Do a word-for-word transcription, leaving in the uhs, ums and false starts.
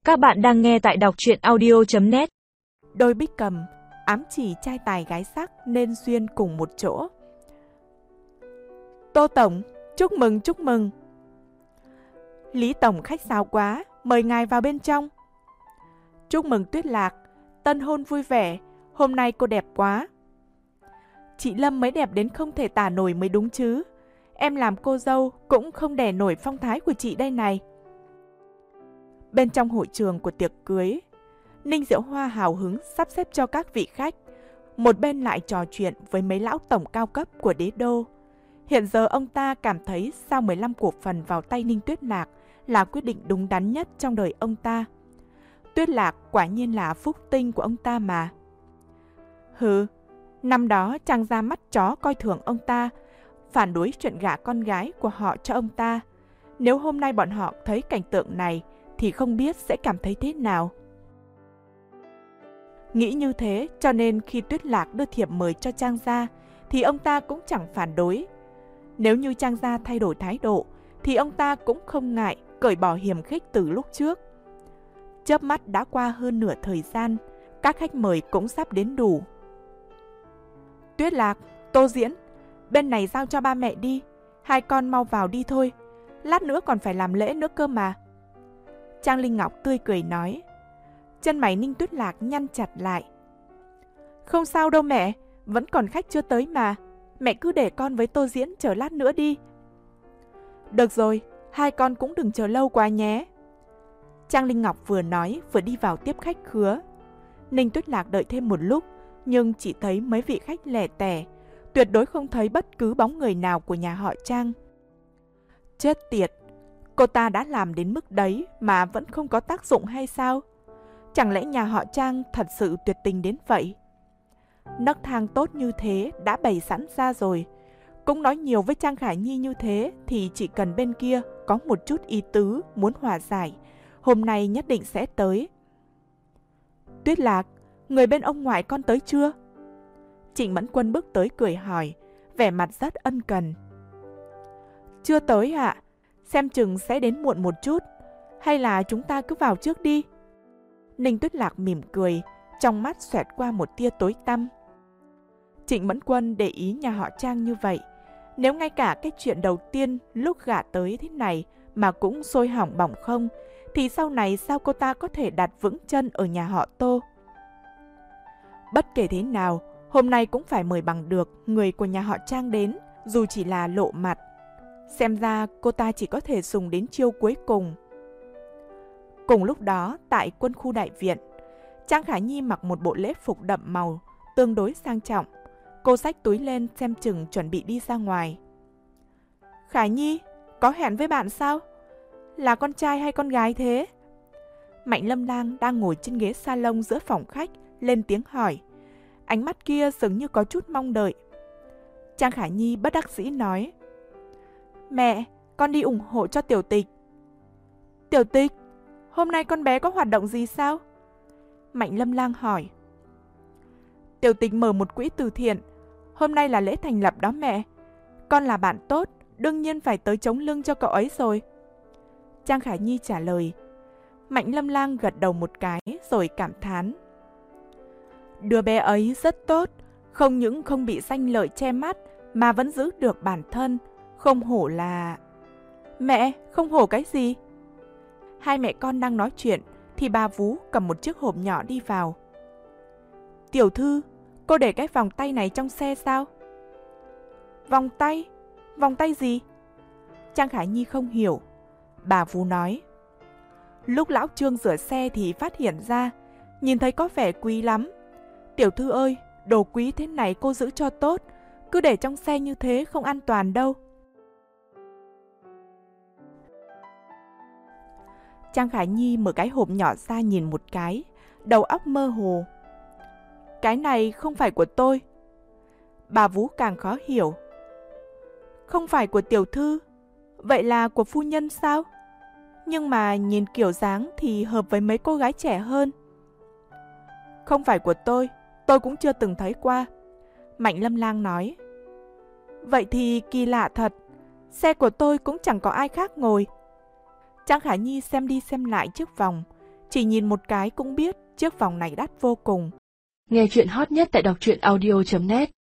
Các bạn đang nghe tại đọc truyện audio chấm net. Đôi bích cầm, ám chỉ trai tài gái sắc nên duyên cùng một chỗ. Tô Tổng, chúc mừng, chúc mừng. Lý Tổng khách sáo quá, mời ngài vào bên trong. Chúc mừng Tuyết Lạc, tân hôn vui vẻ, hôm nay cô đẹp quá. Chị Lâm mới đẹp đến không thể tả nổi mới đúng chứ. Em làm cô dâu cũng không đè nổi phong thái của chị đây này. Bên trong hội trường của tiệc cưới, Ninh Diệu Hoa hào hứng sắp xếp cho các vị khách, một bên lại trò chuyện với mấy lão tổng cao cấp của đế đô. Hiện giờ ông ta cảm thấy giao mười lăm cổ phần vào tay Ninh Tuyết Lạc là quyết định đúng đắn nhất trong đời ông ta. Tuyết Lạc quả nhiên là phúc tinh của ông ta mà. Hừ, năm đó chàng ra mắt chó coi thường ông ta, phản đối chuyện gả con gái của họ cho ông ta. Nếu hôm nay bọn họ thấy cảnh tượng này thì không biết sẽ cảm thấy thế nào. Nghĩ như thế cho nên khi Tuyết Lạc đưa thiệp mời cho Trang gia thì ông ta cũng chẳng phản đối. Nếu như Trang gia thay đổi thái độ thì ông ta cũng không ngại cởi bỏ hiềm khích từ lúc trước. Chớp mắt đã qua hơn nửa thời gian, các khách mời cũng sắp đến đủ. Tuyết Lạc, Tô Diễn, bên này giao cho ba mẹ đi, hai con mau vào đi thôi, lát nữa còn phải làm lễ nữa cơ mà. Trang Linh Ngọc tươi cười nói. Chân mày Ninh Tuyết Lạc nhăn chặt lại. Không sao đâu mẹ, vẫn còn khách chưa tới mà, mẹ cứ để con với Tô Diễn chờ lát nữa đi. Được rồi, hai con cũng đừng chờ lâu quá nhé. Trang Linh Ngọc vừa nói vừa đi vào tiếp khách khứa. Ninh Tuyết Lạc đợi thêm một lúc, nhưng chỉ thấy mấy vị khách lẻ tẻ, tuyệt đối không thấy bất cứ bóng người nào của nhà họ Trang. Chết tiệt, cô ta đã làm đến mức đấy mà vẫn không có tác dụng hay sao? Chẳng lẽ nhà họ Trang thật sự tuyệt tình đến vậy? Nấc thang tốt như thế đã bày sẵn ra rồi. Cũng nói nhiều với Trang Khả Nhi như thế thì chỉ cần bên kia có một chút ý tứ muốn hòa giải, hôm nay nhất định sẽ tới. Tuyết Lạc, người bên ông ngoại con tới chưa? Trịnh Mẫn Quân bước tới cười hỏi, vẻ mặt rất ân cần. Chưa tới ạ, à? Xem chừng sẽ đến muộn một chút, hay là chúng ta cứ vào trước đi? Ninh Tuyết Lạc mỉm cười, trong mắt xoẹt qua một tia tối tăm. Trịnh Mẫn Quân để ý nhà họ Trang như vậy, nếu ngay cả cái chuyện đầu tiên lúc gả tới thế này mà cũng sôi hỏng bỏng không, thì sau này sao cô ta có thể đặt vững chân ở nhà họ Tô? Bất kể thế nào, hôm nay cũng phải mời bằng được người của nhà họ Trang đến, dù chỉ là lộ mặt. Xem ra cô ta chỉ có thể dùng đến chiêu cuối cùng. Cùng lúc đó, tại quân khu đại viện, Trang Khả Nhi mặc một bộ lễ phục đậm màu, tương đối sang trọng. Cô xách túi lên xem chừng chuẩn bị đi ra ngoài. Khả Nhi, có hẹn với bạn sao? Là con trai hay con gái thế? Mạnh Lâm Lang đang ngồi trên ghế salon giữa phòng khách, lên tiếng hỏi. Ánh mắt kia dường như có chút mong đợi. Trang Khả Nhi bất đắc dĩ nói. Mẹ, con đi ủng hộ cho Tiểu Tịch. Tiểu Tịch? Hôm nay con bé có hoạt động gì sao? Mạnh Lâm Lang hỏi. Tiểu Tịch mở một quỹ từ thiện. Hôm nay là lễ thành lập đó mẹ. Con là bạn tốt, đương nhiên phải tới chống lưng cho cậu ấy rồi. Trang Khả Nhi trả lời. Mạnh Lâm Lang gật đầu một cái rồi cảm thán. Đứa bé ấy rất tốt, không những không bị danh lợi che mắt mà vẫn giữ được bản thân, không hổ là... Mẹ, không hổ cái gì? Hai mẹ con đang nói chuyện thì bà Vú cầm một chiếc hộp nhỏ đi vào. Tiểu thư, cô để cái vòng tay này trong xe sao? Vòng tay? Vòng tay gì? Trang Khả Nhi không hiểu. Bà Vú nói. Lúc lão Trương rửa xe thì phát hiện ra, nhìn thấy có vẻ quý lắm. Tiểu thư ơi, đồ quý thế này cô giữ cho tốt, cứ để trong xe như thế không an toàn đâu. Trang Khả Nhi mở cái hộp nhỏ ra nhìn một cái, đầu óc mơ hồ. Cái này không phải của tôi. Bà Vú càng khó hiểu. Không phải của tiểu thư, vậy là của phu nhân sao? Nhưng mà nhìn kiểu dáng thì hợp với mấy cô gái trẻ hơn. Không phải của tôi, tôi cũng chưa từng thấy qua. Mạnh Lâm Lang nói. Vậy thì kỳ lạ thật, xe của tôi cũng chẳng có ai khác ngồi. Trang Khả Nhi xem đi xem lại chiếc vòng, Chỉ nhìn một cái cũng biết chiếc vòng này đắt vô cùng. Nghe chuyện hot nhất tại đọc truyện audio chấm net.